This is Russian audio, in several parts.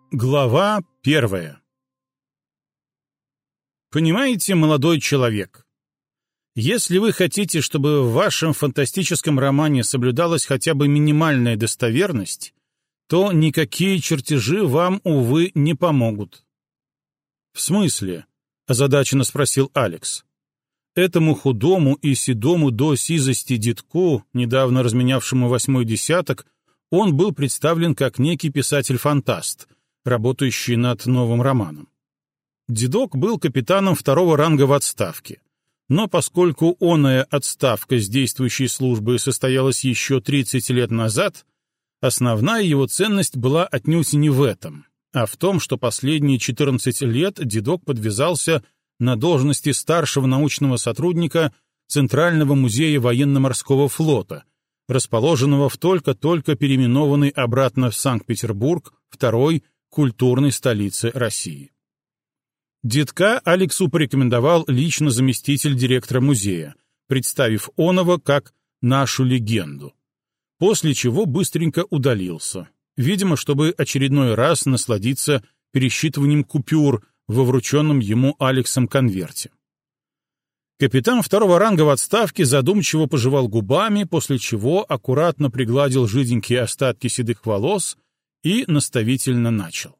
Глава 1. Понимаете, молодой человек, если вы хотите, чтобы в вашем фантастическом романе соблюдалась хотя бы минимальная достоверность, то никакие чертежи вам, увы, не помогут. «В смысле?» — озадаченно спросил Алекс. Этому худому и седому до сизости дедку, недавно разменявшему 8-й десяток, он был представлен как некий писатель-фантаст, работающий над новым романом. Дедок был капитаном 2-го ранга в отставке, но поскольку оная отставка с действующей службы состоялась еще 30 лет назад, основная его ценность была отнюдь не в этом, а в том, что последние 14 лет дедок подвязался на должности старшего научного сотрудника Центрального музея военно-морского флота, расположенного в только-только переименованной обратно в Санкт-Петербург второй культурной столице России. Дедка Алексу порекомендовал лично заместитель директора музея, представив оного как нашу легенду, после чего быстренько удалился, видимо, чтобы очередной раз насладиться пересчитыванием купюр во врученном ему Алексом конверте. Капитан 2-го ранга в отставке задумчиво пожевал губами, после чего аккуратно пригладил жиденькие остатки седых волос и наставительно начал.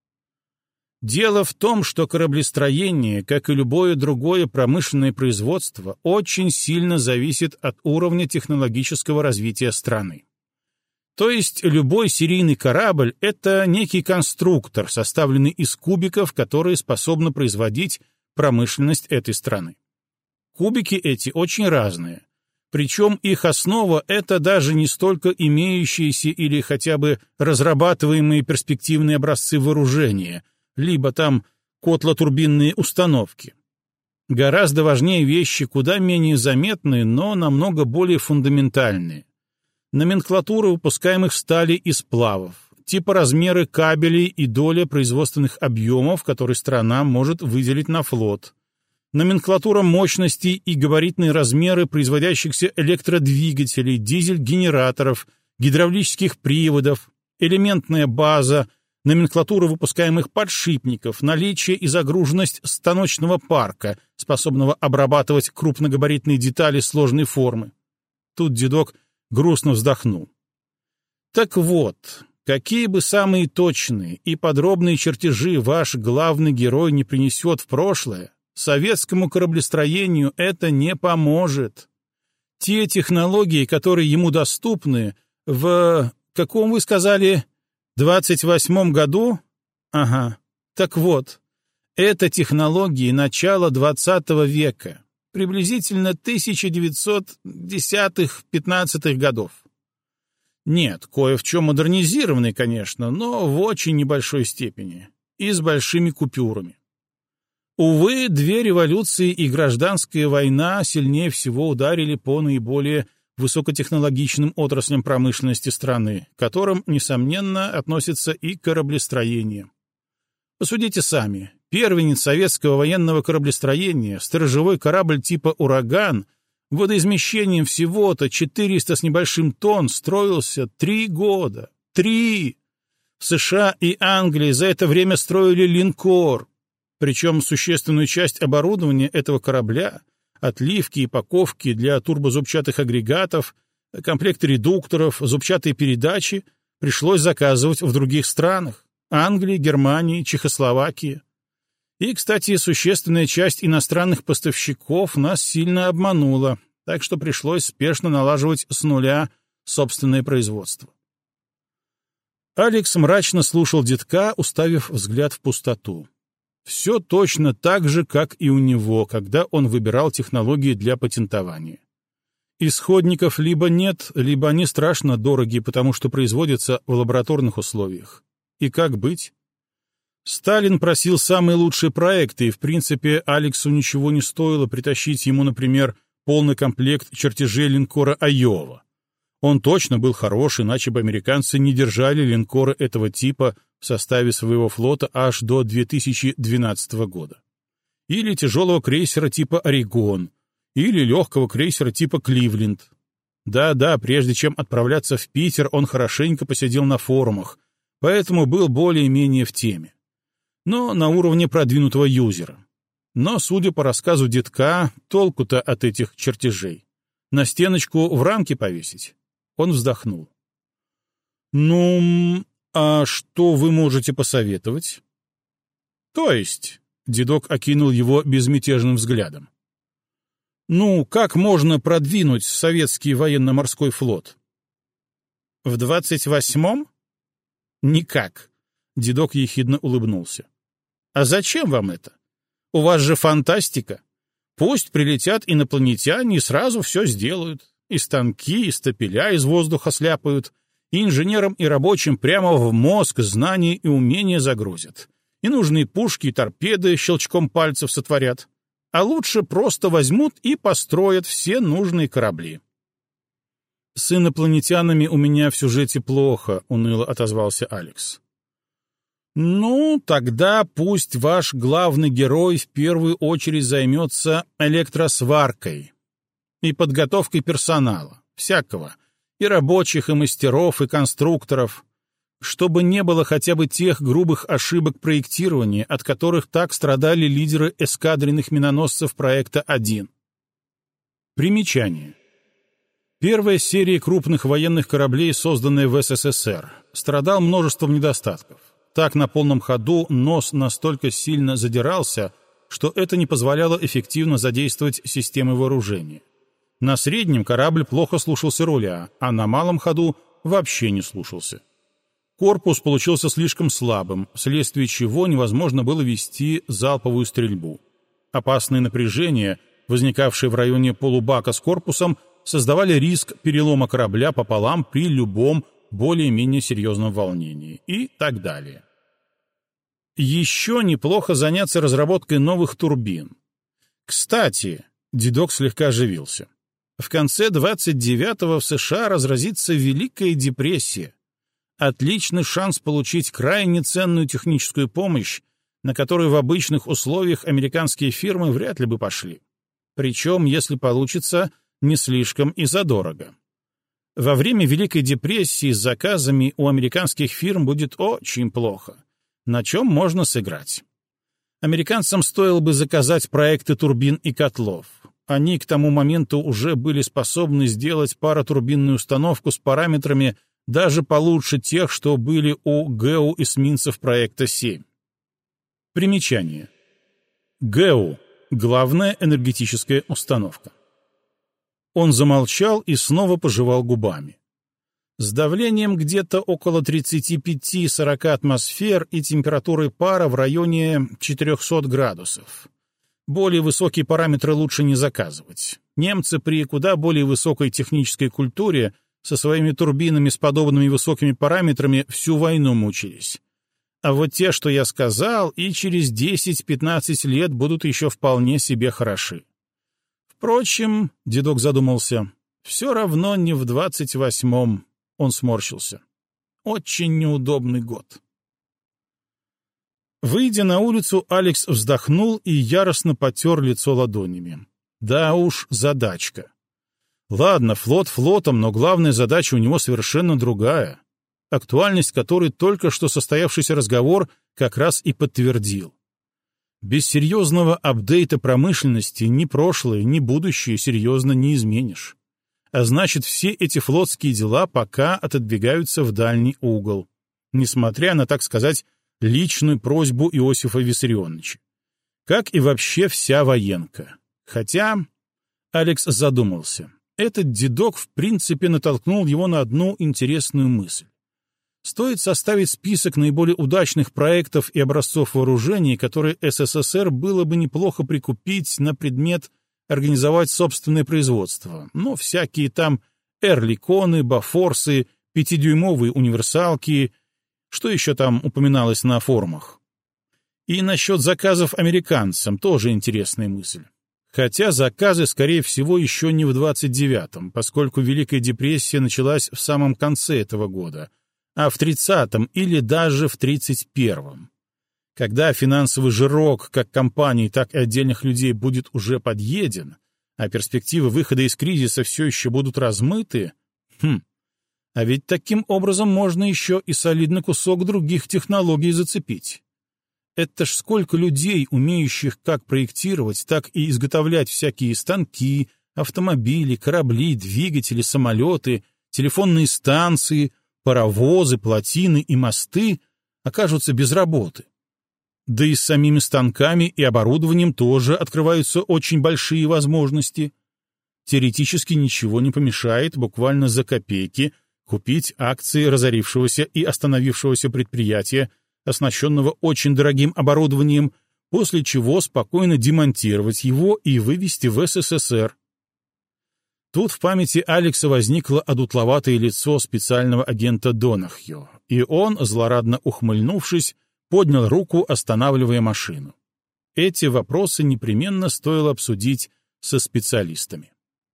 Дело в том, что кораблестроение, как и любое другое промышленное производство, очень сильно зависит от уровня технологического развития страны. То есть любой серийный корабль — это некий конструктор, составленный из кубиков, которые способны производить промышленность этой страны. Кубики эти очень разные. Причем их основа — это даже не столько имеющиеся или хотя бы разрабатываемые перспективные образцы вооружения, либо там котлотурбинные установки. Гораздо важнее вещи, куда менее заметные, но намного более фундаментальные. Номенклатура выпускаемых стали и сплавов, типа размеры кабелей и доля производственных объемов, которые страна может выделить на флот, номенклатура мощностей и габаритные размеры производящихся электродвигателей, дизель-генераторов, гидравлических приводов, элементная база, номенклатура выпускаемых подшипников, наличие и загруженность станочного парка, способного обрабатывать крупногабаритные детали сложной формы. Тут дедок грустно вздохнул. Так вот, какие бы самые точные и подробные чертежи ваш главный герой не принесет в прошлое, советскому кораблестроению это не поможет. Те технологии, которые ему доступны, в каком вы сказали, 28-м году? Ага. Так вот, это технологии начала 20 века, приблизительно 1910-15 годов. Нет, кое в чем модернизированный, конечно, но в очень небольшой степени и с большими купюрами. Увы, две революции и гражданская война сильнее всего ударили по наиболее высокотехнологичным отраслям промышленности страны, к которым, несомненно, относится и кораблестроение. Посудите сами. Первенец советского военного кораблестроения, сторожевой корабль типа «Ураган», водоизмещением всего-то 400 с небольшим тонн, строился 3 года. 3! В США и Англии за это время строили линкор. Причем существенную часть оборудования этого корабля, отливки и паковки для турбозубчатых агрегатов, комплекты редукторов, зубчатые передачи пришлось заказывать в других странах — Англии, Германии, Чехословакии. И, кстати, существенная часть иностранных поставщиков нас сильно обманула, так что пришлось спешно налаживать с нуля собственное производство. Алекс мрачно слушал дедка, уставив взгляд в пустоту. Все точно так же, как и у него, когда он выбирал технологии для патентования. Исходников либо нет, либо они страшно дороги, потому что производятся в лабораторных условиях. И как быть? Сталин просил самые лучшие проекты, и, в принципе, Алексу ничего не стоило притащить ему, например, полный комплект чертежей линкора «Айова». Он точно был хорош, иначе бы американцы не держали линкоры этого типа в составе своего флота аж до 2012 года. Или тяжелого крейсера типа «Орегон», или легкого крейсера типа «Кливленд». Да-да, прежде чем отправляться в Питер, он хорошенько посидел на форумах, поэтому был более-менее в теме. Но на уровне продвинутого юзера. Но, судя по рассказу детка, толку-то от этих чертежей. На стеночку в рамке повесить? Он вздохнул. «Ну, а что вы можете посоветовать?» «То есть?» — дедок окинул его безмятежным взглядом. «Ну, как можно продвинуть советский военно-морской флот?» «В 28-м?» «Никак», — дедок ехидно улыбнулся. «А зачем вам это? У вас же фантастика. Пусть прилетят инопланетяне и сразу все сделают. И станки, и стапеля из воздуха сляпают, и инженерам и рабочим прямо в мозг знания и умения загрузят. И нужные пушки и торпеды щелчком пальцев сотворят. А лучше просто возьмут и построят все нужные корабли». «С инопланетянами у меня в сюжете плохо», — уныло отозвался Алекс. «Ну, тогда пусть ваш главный герой в первую очередь займется электросваркой и подготовкой персонала, всякого, и рабочих, и мастеров, и конструкторов, чтобы не было хотя бы тех грубых ошибок проектирования, от которых так страдали лидеры эскадренных миноносцев проекта 1. Примечание. Первая серия крупных военных кораблей, созданная в СССР, страдал множеством недостатков. Так на полном ходу нос настолько сильно задирался, что это не позволяло эффективно задействовать системы вооружения. На среднем корабль плохо слушался руля, а на малом ходу вообще не слушался. Корпус получился слишком слабым, вследствие чего невозможно было вести залповую стрельбу. Опасные напряжения, возникавшие в районе полубака с корпусом, создавали риск перелома корабля пополам при любом более-менее серьезном волнении и так далее. Еще неплохо заняться разработкой новых турбин. Кстати, дедок слегка оживился. В конце 29-го в США разразится Великая депрессия. Отличный шанс получить крайне ценную техническую помощь, на которую в обычных условиях американские фирмы вряд ли бы пошли. Причем, если получится, не слишком и задорого. Во время Великой депрессии с заказами у американских фирм будет очень плохо. На чем можно сыграть? Американцам стоило бы заказать проекты турбин и котлов. Они к тому моменту уже были способны сделать паротурбинную установку с параметрами даже получше тех, что были у ГЭУ эсминцев проекта 7. Примечание. ГЭУ — главная энергетическая установка. Он замолчал и снова пожевал губами. С давлением где-то около 35-40 атмосфер и температурой пара в районе 400 градусов. Более высокие параметры лучше не заказывать. Немцы при куда более высокой технической культуре со своими турбинами с подобными высокими параметрами всю войну мучились. А вот те, что я сказал, и через 10-15 лет будут еще вполне себе хороши. Впрочем, дедок задумался, все равно не в 28-м. Он сморщился. Очень неудобный год. Выйдя на улицу, Алекс вздохнул и яростно потер лицо ладонями. Да уж, задачка. Ладно, флот флотом, но главная задача у него совершенно другая, актуальность которой только что состоявшийся разговор как раз и подтвердил. Без серьезного апдейта промышленности ни прошлое, ни будущее серьезно не изменишь. А значит, все эти флотские дела пока отодвигаются в дальний угол, несмотря на, так сказать, личную просьбу Иосифа Виссарионовича. Как и вообще вся военка. Хотя, Алекс задумался, этот дедок в принципе натолкнул его на одну интересную мысль. Стоит составить список наиболее удачных проектов и образцов вооружений, которые СССР было бы неплохо прикупить на предмет организовать собственное производство. Ну, всякие там эрликоны, бафорсы, 5-дюймовые универсалки, что еще там упоминалось на форумах. И насчет заказов американцам тоже интересная мысль. Хотя заказы, скорее всего, еще не в 29-м, поскольку Великая депрессия началась в самом конце этого года, а в 30-м или даже в 31-м. Когда финансовый жирок как компаний, так и отдельных людей будет уже подъеден, а перспективы выхода из кризиса все еще будут размыты, А ведь таким образом можно еще и солидный кусок других технологий зацепить. Это ж сколько людей, умеющих как проектировать, так и изготовлять всякие станки, автомобили, корабли, двигатели, самолеты, телефонные станции, паровозы, плотины и мосты окажутся без работы. Да и с самими станками и оборудованием тоже открываются очень большие возможности. Теоретически ничего не помешает буквально за копейки купить акции разорившегося и остановившегося предприятия, оснащенного очень дорогим оборудованием, после чего спокойно демонтировать его и вывести в СССР. Тут в памяти Алекса возникло одутловатое лицо специального агента Донахью, и он, злорадно ухмыльнувшись, поднял руку, останавливая машину. Эти вопросы непременно стоило обсудить со специалистами.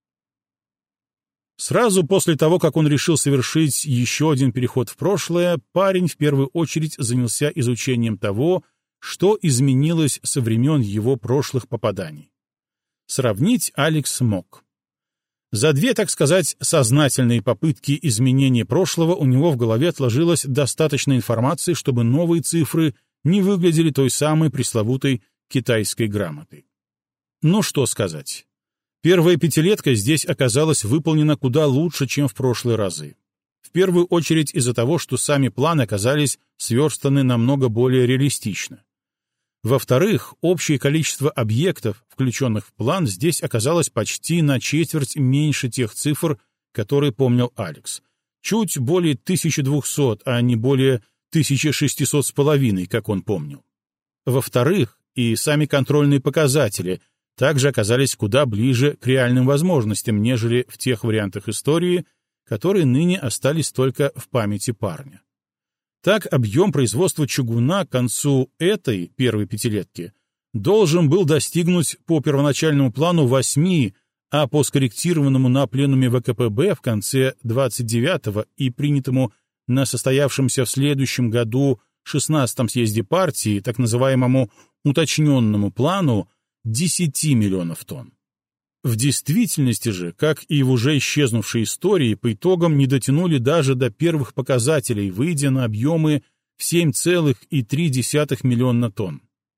Сразу после того, как он решил совершить еще один переход в прошлое, парень в первую очередь занялся изучением того, что изменилось со времен его прошлых попаданий. Сравнить Алекс мог. За две, так сказать, сознательные попытки изменения прошлого у него в голове отложилось достаточно информации, чтобы новые цифры не выглядели той самой пресловутой китайской грамотой. Ну что сказать. Первая пятилетка здесь оказалась выполнена куда лучше, чем в прошлые разы. В первую очередь из-за того, что сами планы оказались сверстаны намного более реалистично. Во-вторых, общее количество объектов, включенных в план, здесь оказалось почти на четверть меньше тех цифр, которые помнил Алекс. Чуть более 1200, а не более 1600 с половиной, как он помнил. Во-вторых, и сами контрольные показатели также оказались куда ближе к реальным возможностям, нежели в тех вариантах истории, которые ныне остались только в памяти парня. Так, объем производства чугуна к концу этой первой пятилетки должен был достигнуть по первоначальному плану 8, а по скорректированному на пленуме ВКПБ в конце 29-го и принятому на состоявшемся в следующем году 16-м съезде партии, так называемому уточненному плану, 10 миллионов тонн. В действительности же, как и в уже исчезнувшей истории, по итогам не дотянули даже до первых показателей, выйдя на объемы в 7,3 миллиона тонн.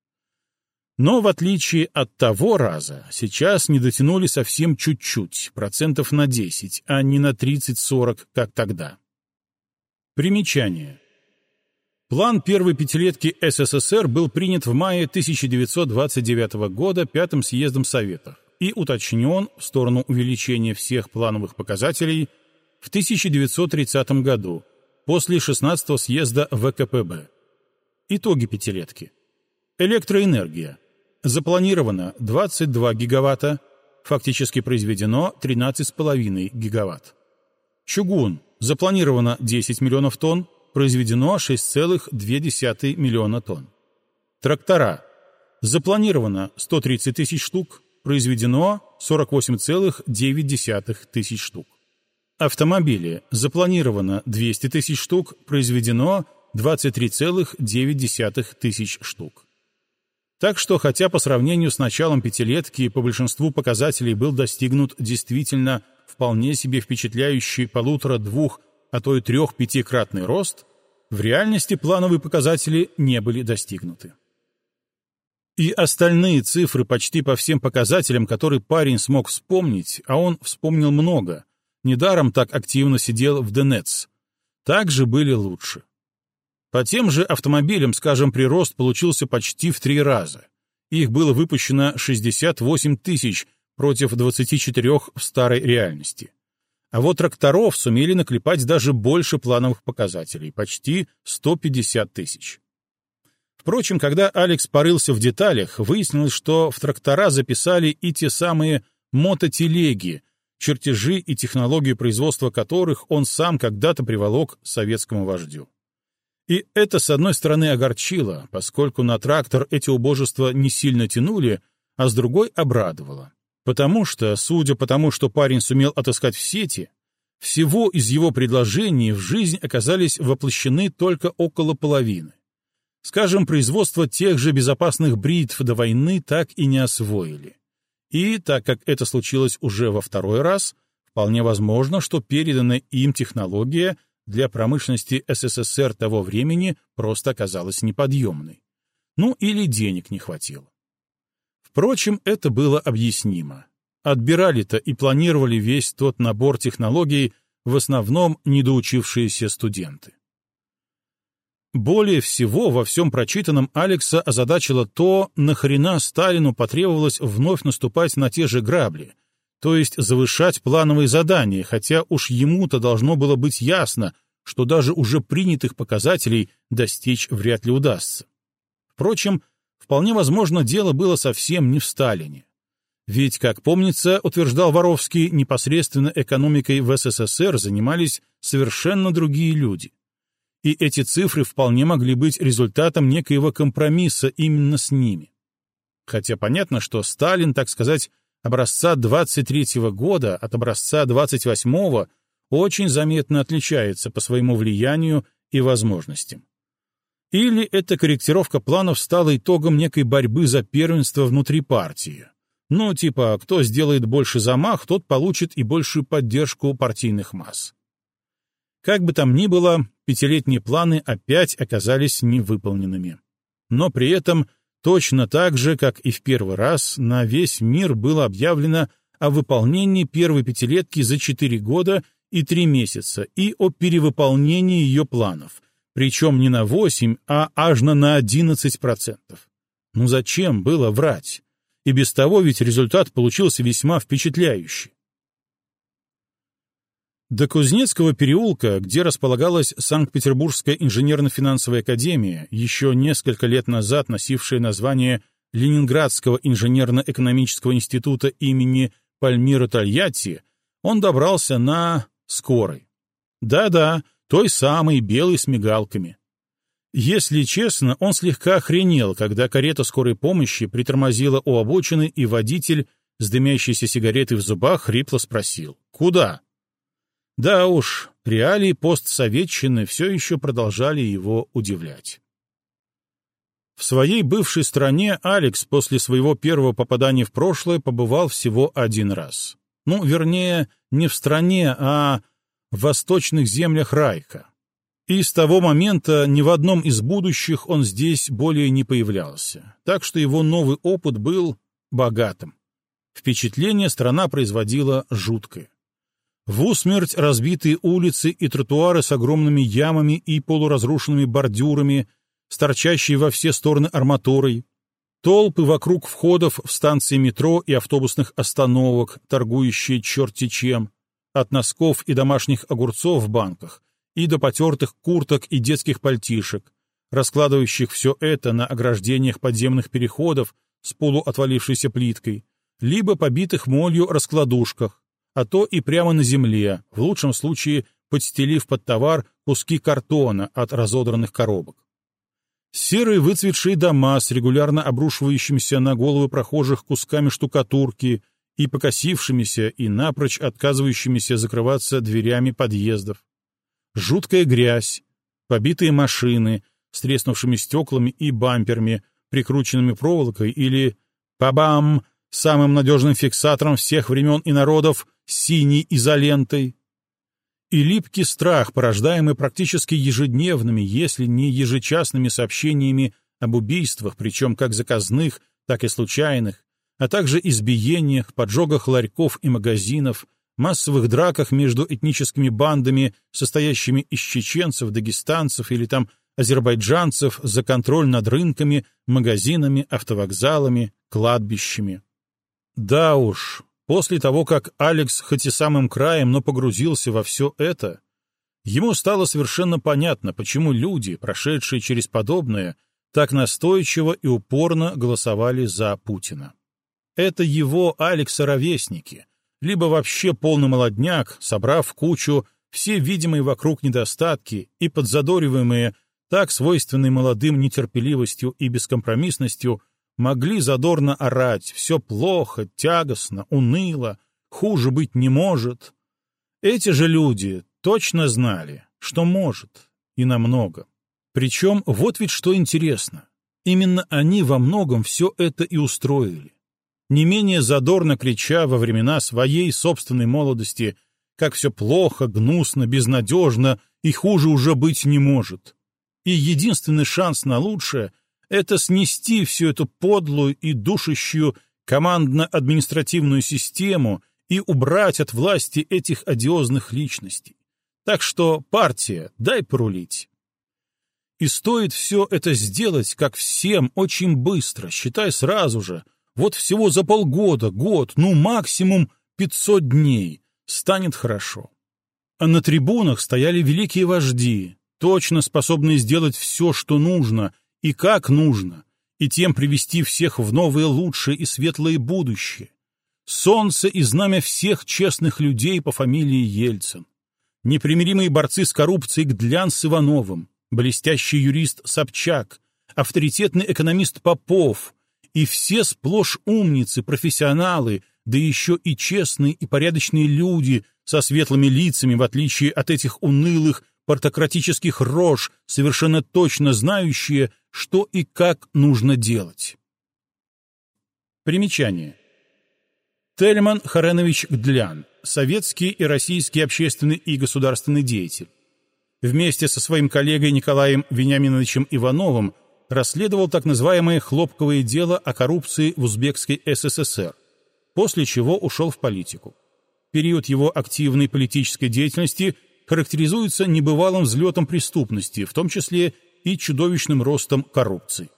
Но в отличие от того раза, сейчас не дотянули совсем чуть-чуть, процентов на 10, а не на 30-40, как тогда. Примечание. План первой пятилетки СССР был принят в мае 1929 года Пятым съездом Советов и уточнен в сторону увеличения всех плановых показателей в 1930 году после 16-го съезда ВКПБ. Итоги пятилетки. Электроэнергия. Запланировано 22 гигаватта, фактически произведено 13,5 гигаватт. Чугун. Запланировано 10 миллионов тонн, произведено 6,2 миллиона тонн. Трактора. Запланировано 130 тысяч штук, произведено 48,9 тысяч штук. Автомобили. Запланировано 200 тысяч штук, произведено 23,9 тысяч штук. Так что, хотя по сравнению с началом пятилетки по большинству показателей был достигнут действительно вполне себе впечатляющий 1,5-2, а то и 3-5-кратный рост, в реальности плановые показатели не были достигнуты. И остальные цифры почти по всем показателям, которые парень смог вспомнить, а он вспомнил много, недаром так активно сидел в ДНЭЦ, также были лучше. По тем же автомобилям, скажем, прирост получился почти в 3 раза. Их было выпущено 68 тысяч против 24 в старой реальности. А вот тракторов сумели наклепать даже больше плановых показателей, почти 150 тысяч. Впрочем, когда Алекс порылся в деталях, выяснилось, что в трактора записали и те самые мототелеги, чертежи и технологию производства которых он сам когда-то приволок советскому вождю. И это, с одной стороны, огорчило, поскольку на трактор эти убожества не сильно тянули, а с другой обрадовало. Потому что, судя по тому, что парень сумел отыскать в сети, всего из его предложений в жизнь оказались воплощены только около половины. Скажем, производство тех же безопасных бритв до войны так и не освоили. И, так как это случилось уже во второй раз, в вполне возможно, что переданная им технология для промышленности СССР того времени просто оказалась неподъемной. Ну или денег не хватило. Впрочем, это было объяснимо. Отбирали-то и планировали весь тот набор технологий в основном недоучившиеся студенты. Более всего во всем прочитанном Алекса озадачило то, нахрена Сталину потребовалось вновь наступать на те же грабли, то есть завышать плановые задания, хотя уж ему-то должно было быть ясно, что даже уже принятых показателей достичь вряд ли удастся. Впрочем, вполне возможно, дело было совсем не в Сталине. Ведь, как помнится, утверждал Воровский, непосредственно экономикой в СССР занимались совершенно другие люди. И эти цифры вполне могли быть результатом некоего компромисса именно с ними. Хотя понятно, что Сталин, так сказать, образца 23-го года от образца 28-го очень заметно отличается по своему влиянию и возможностям. Или эта корректировка планов стала итогом некой борьбы за первенство внутри партии. Ну, типа, кто сделает больше замах, тот получит и большую поддержку партийных масс. Как бы там ни было, пятилетние планы опять оказались невыполненными. Но при этом точно так же, как и в первый раз, на весь мир было объявлено о выполнении первой пятилетки за 4 года и 3 месяца и о перевыполнении ее планов, причем не на 8, а аж на 11%. Ну зачем было врать? И без того ведь результат получился весьма впечатляющий. До Кузнецкого переулка, где располагалась Санкт-Петербургская инженерно-финансовая академия, еще несколько лет назад носившая название Ленинградского инженерно-экономического института имени Пальмира Тольятти, он добрался на скорой. Да-да, той самой белой с мигалками. Если честно, он слегка охренел, когда карета скорой помощи притормозила у обочины, и водитель с дымящейся сигаретой в зубах хрипло спросил: «Куда?» Да уж, реалии постсоветчины все еще продолжали его удивлять. В своей бывшей стране Алекс после своего первого попадания в прошлое побывал всего 1 раз. Ну, вернее, не в стране, а в восточных землях Райха. И с того момента ни в одном из будущих он здесь более не появлялся, так что его новый опыт был богатым. Впечатление страна производила жуткое. В усмерть разбитые улицы и тротуары с огромными ямами и полуразрушенными бордюрами, с торчащей во все стороны арматурой, толпы вокруг входов в станции метро и автобусных остановок, торгующие черти чем, от носков и домашних огурцов в банках и до потертых курток и детских пальтишек, раскладывающих все это на ограждениях подземных переходов с полуотвалившейся плиткой, либо побитых молью раскладушках, а то и прямо на земле, в лучшем случае подстелив под товар куски картона от разодранных коробок. Серые выцветшие дома с регулярно обрушивающимися на головы прохожих кусками штукатурки и покосившимися и напрочь отказывающимися закрываться дверями подъездов. Жуткая грязь, побитые машины с треснувшими стеклами и бамперами, прикрученными проволокой или «па-бам!» самым надежным фиксатором всех времен и народов, синей изолентой. И липкий страх, порождаемый практически ежедневными, если не ежечасными сообщениями об убийствах, причем как заказных, так и случайных, а также избиениях, поджогах ларьков и магазинов, массовых драках между этническими бандами, состоящими из чеченцев, дагестанцев или там азербайджанцев за контроль над рынками, магазинами, автовокзалами, кладбищами. Да уж, после того, как Алекс хоть и самым краем, но погрузился во все это, ему стало совершенно понятно, почему люди, прошедшие через подобное, так настойчиво и упорно голосовали за Путина. Это его, Алекса, ровесники, либо вообще полный молодняк, собрав в кучу все видимые вокруг недостатки и подзадориваемые так свойственной молодым нетерпеливостью и бескомпромиссностью, могли задорно орать: «Все плохо, тягостно, уныло, хуже быть не может». Эти же люди точно знали, что может, и намного. Причем вот ведь что интересно. Именно они во многом все это и устроили. Не менее задорно крича во времена своей собственной молодости как все плохо, гнусно, безнадежно и хуже уже быть не может. И единственный шанс на лучшее — это снести всю эту подлую и душащую командно-административную систему и убрать от власти этих одиозных личностей. Так что, партия, дай порулить. И стоит все это сделать, как всем, очень быстро, считай сразу же, вот всего за полгода, год, ну максимум 500 дней, станет хорошо. А на трибунах стояли великие вожди, точно способные сделать все, что нужно, и как нужно, и тем привести всех в новое лучшее и светлое будущее. Солнце и знамя всех честных людей по фамилии Ельцин. Непримиримые борцы с коррупцией Гдлян с Ивановым, блестящий юрист Собчак, авторитетный экономист Попов, и все сплошь умницы, профессионалы, да еще и честные и порядочные люди со светлыми лицами, в отличие от этих унылых партократических рож, совершенно точно знающие, что и как нужно делать. Примечание. Тельман Харенович Гдлян, советский и российский общественный и государственный деятель. Вместе со своим коллегой Николаем Вениаминовичем Ивановым расследовал так называемое «хлопковое дело» о коррупции в Узбекской СССР, после чего ушел в политику. Период его активной политической деятельности характеризуется небывалым взлетом преступности, в том числе и чудовищным ростом коррупции.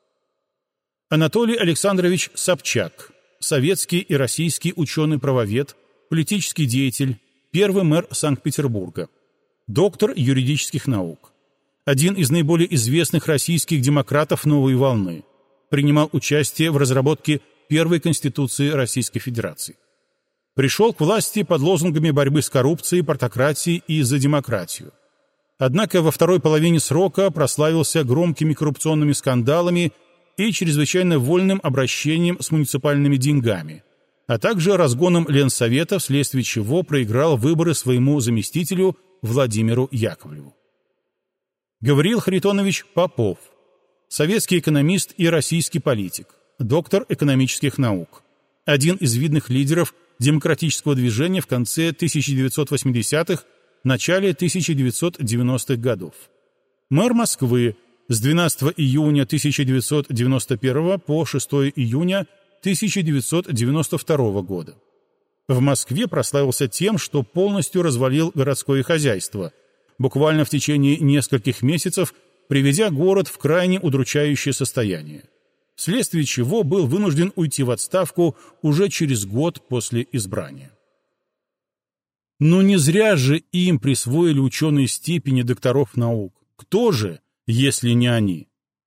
Анатолий Александрович Собчак, советский и российский ученый-правовед, политический деятель, первый мэр Санкт-Петербурга, доктор юридических наук, один из наиболее известных российских демократов новой волны, принимал участие в разработке первой Конституции Российской Федерации. Пришел к власти под лозунгами борьбы с коррупцией, партократией и за демократию. Однако во второй половине срока прославился громкими коррупционными скандалами и чрезвычайно вольным обращением с муниципальными деньгами, а также разгоном Ленсовета, вследствие чего проиграл выборы своему заместителю Владимиру Яковлеву. Гавриил Харитонович Попов, советский экономист и российский политик, доктор экономических наук, один из видных лидеров демократического движения в конце 1980-х, начале 1990-х годов. Мэр Москвы с 12 июня 1991 по 6 июня 1992 года. В Москве прославился тем, что полностью развалил городское хозяйство, буквально в течение нескольких месяцев приведя город в крайне удручающее состояние, вследствие чего был вынужден уйти в отставку уже через год после избрания. Но не зря же им присвоили ученые степени докторов наук. Кто же, если не они?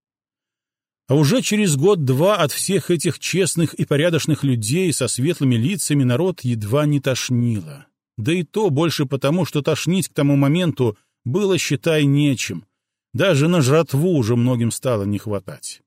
А уже через год-два от всех этих честных и порядочных людей со светлыми лицами народ едва не тошнило. Да и то больше потому, что тошнить к тому моменту было, считай, нечем. Даже на жратву уже многим стало не хватать.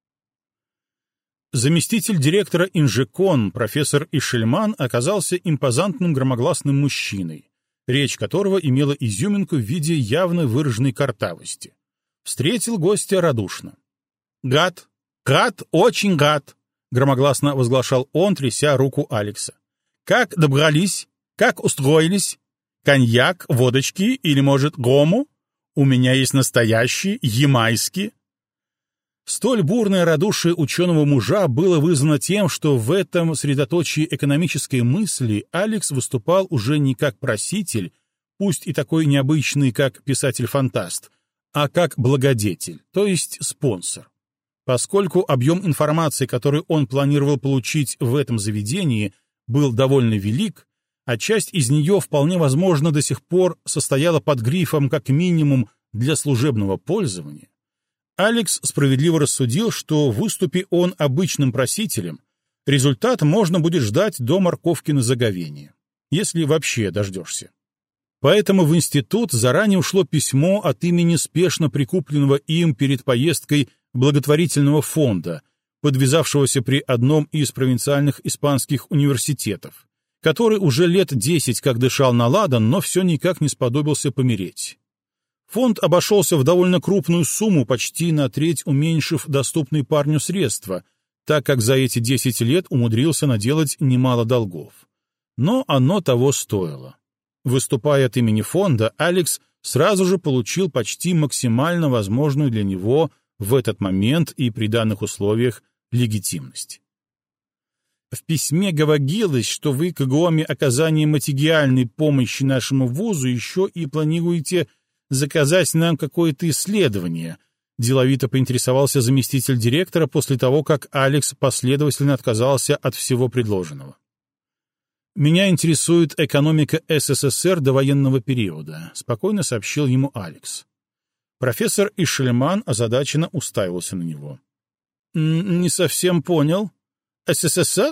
Заместитель директора Инжекон, профессор Ишельман, оказался импозантным громогласным мужчиной, речь которого имела изюминку в виде явно выраженной картавости. Встретил гостя радушно. «Гад! Гад! Очень гад!» — громогласно возглашал он, тряся руку Алекса. «Как добрались? Как устроились? Коньяк, водочки или, может, грому? У меня есть настоящий, ямайский». Столь бурное радушие ученого мужа было вызвано тем, что в этом средоточии экономической мысли Алекс выступал уже не как проситель, пусть и такой необычный, как писатель-фантаст, а как благодетель, то есть спонсор. Поскольку объем информации, который он планировал получить в этом заведении, был довольно велик, а часть из нее вполне возможно до сих пор состояла под грифом как минимум для служебного пользования, Алекс справедливо рассудил, что выступи он обычным просителем, результат можно будет ждать до морковки на заговение, если вообще дождешься. Поэтому в институт заранее ушло письмо от имени спешно прикупленного им перед поездкой благотворительного фонда, подвязавшегося при одном из провинциальных испанских университетов, который уже лет 10 как дышал на ладан, но все никак не сподобился помереть. Фонд обошелся в довольно крупную сумму, почти на треть уменьшив доступные парню средства, так как за эти 10 лет умудрился наделать немало долгов. Но оно того стоило. Выступая от имени фонда, Алекс сразу же получил почти максимально возможную для него в этот момент и при данных условиях легитимность. В письме говорилось, что вы, кроме оказания материальной помощи нашему вузу, еще и планируете заказать нам какое-то исследование, деловито поинтересовался заместитель директора после того, как Алекс последовательно отказался от всего предложенного. «Меня интересует экономика СССР до военного периода», — спокойно сообщил ему Алекс. Профессор Эшельман озадаченно уставился на него. «Не совсем понял. СССР?»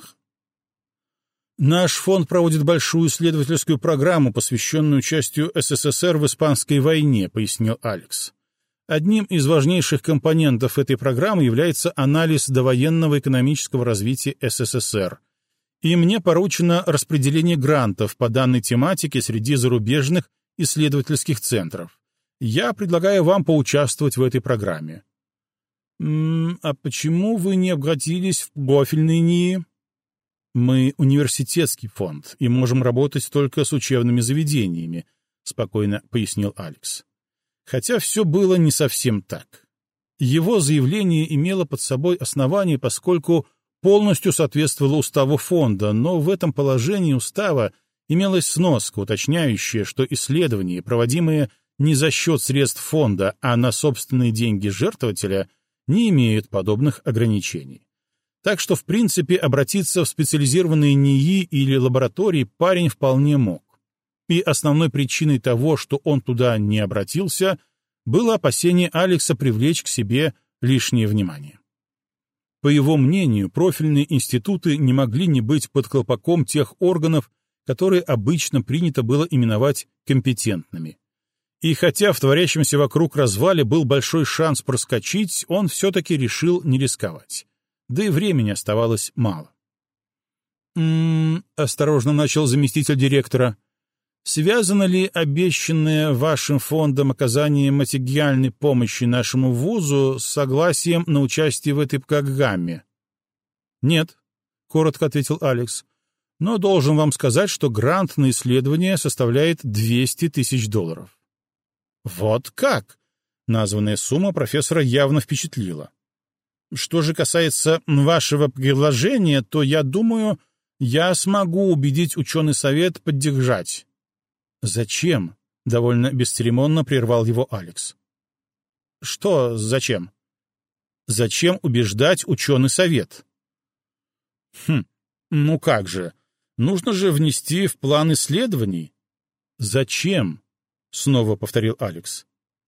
«Наш фонд проводит большую исследовательскую программу, посвященную участию СССР в Испанской войне», — пояснил Алекс. «Одним из важнейших компонентов этой программы является анализ довоенного экономического развития СССР, и мне поручено распределение грантов по данной тематике среди зарубежных исследовательских центров. Я предлагаю вам поучаствовать в этой программе». «А почему вы не обратились в профильные НИИ?» «Мы университетский фонд и можем работать только с учебными заведениями», — спокойно пояснил Алекс. Хотя все было не совсем так. Его заявление имело под собой основание, поскольку полностью соответствовало уставу фонда, но в этом положении устава имелась сноска, уточняющая, что исследования, проводимые не за счет средств фонда, а на собственные деньги жертвователя, не имеют подобных ограничений. Так что, в принципе, обратиться в специализированные НИИ или лаборатории парень вполне мог. И основной причиной того, что он туда не обратился, было опасение Алекса привлечь к себе лишнее внимание. По его мнению, профильные институты не могли не быть под колпаком тех органов, которые обычно принято было именовать компетентными. И хотя в творящемся вокруг развале был большой шанс проскочить, он все-таки решил не рисковать. Да и времени оставалось мало. Осторожно начал заместитель директора. «Связано ли обещанное вашим фондом оказание материальной помощи нашему вузу с согласием на участие в этой программе?» «Нет», — коротко ответил Алекс. «Но должен вам сказать, что грант на исследование составляет $200 тысяч». «Вот как?» — названная сумма профессора явно впечатлила. «Что же касается вашего предложения, то, я думаю, я смогу убедить ученый совет поддержать». «Зачем?» — довольно бесцеремонно прервал его Алекс. «Что зачем?» «Зачем убеждать ученый совет?» Ну как же, нужно же внести в план исследований». «Зачем?» — снова повторил Алекс.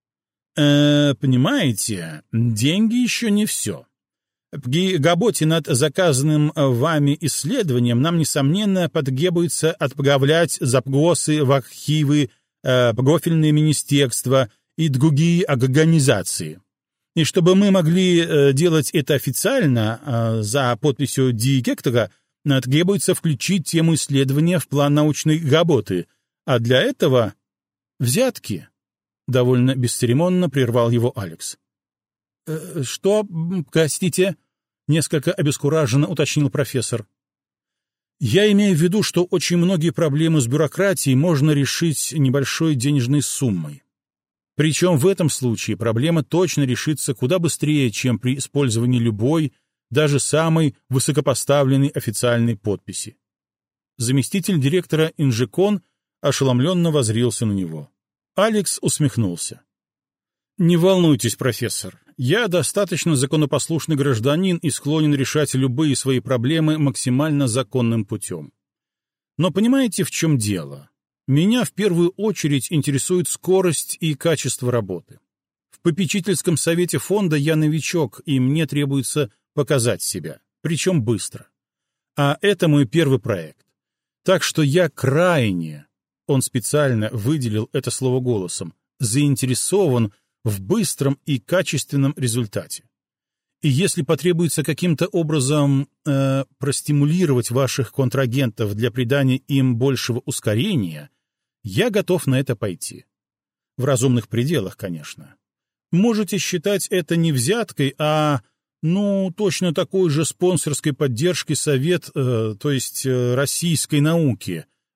Понимаете, деньги еще не все. При работе над заказанным вами исследованием нам, несомненно, потребуется отправлять запросы в архивы, профильные министерства и другие организации. И чтобы мы могли делать это официально, за подписью директора, требуется включить тему исследования в план научной работы, а для этого взятки. Довольно бесцеремонно прервал его Алекс. «Что, простите?» — несколько обескураженно уточнил профессор. «Я имею в виду, что очень многие проблемы с бюрократией можно решить небольшой денежной суммой. Причем в этом случае проблема точно решится куда быстрее, чем при использовании любой, даже самой высокопоставленной официальной подписи». Заместитель директора Инжекон ошеломленно воззрился на него. Алекс усмехнулся. «Не волнуйтесь, профессор. Я достаточно законопослушный гражданин и склонен решать любые свои проблемы максимально законным путем. Но понимаете, в чем дело? Меня в первую очередь интересует скорость и качество работы. В попечительском совете фонда я новичок, и мне требуется показать себя, причем быстро. А это мой первый проект. Так что я крайне, он специально выделил это слово голосом, заинтересован в быстром и качественном результате. И если потребуется каким-то образом простимулировать ваших контрагентов для придания им большего ускорения, я готов на это пойти. В разумных пределах, конечно. Можете считать это не взяткой, а, точно такой же спонсорской поддержкой совет, то есть российской науки,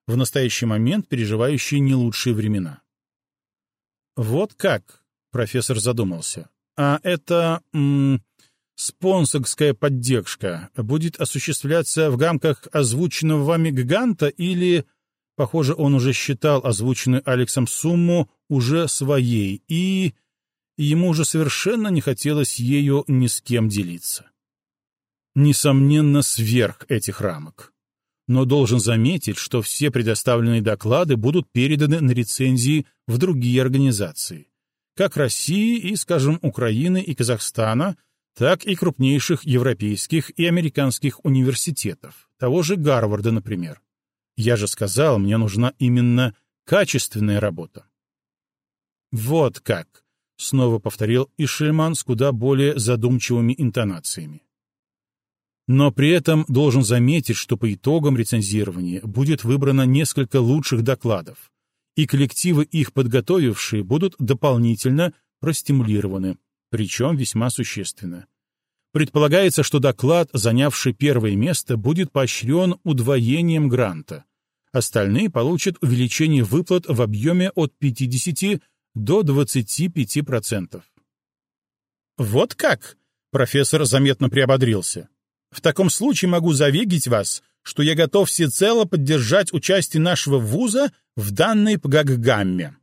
в настоящий момент переживающий не лучшие времена. Вот как, профессор задумался. А это спонсорская поддержка будет осуществляться в рамках озвученного вами гиганта или, похоже, он уже считал озвученную Алексом сумму уже своей, и ему уже совершенно не хотелось ею ни с кем делиться. Несомненно, сверх этих рамок. Но должен заметить, что все предоставленные доклады будут переданы на рецензии в другие организации, как России и, скажем, Украины и Казахстана, так и крупнейших европейских и американских университетов, того же Гарварда, например. Я же сказал, мне нужна именно качественная работа. Вот как, снова повторил Ишельман с куда более задумчивыми интонациями. Но при этом должен заметить, что по итогам рецензирования будет выбрано несколько лучших докладов, и коллективы, их подготовившие, будут дополнительно простимулированы, причем весьма существенно. Предполагается, что доклад, занявший первое место, будет поощрен удвоением гранта. Остальные получат увеличение выплат в объеме от 50 до 25%. Вот как? Профессор заметно приободрился. В таком случае могу заверить вас, что я готов всецело поддержать участие нашего вуза в данной программе.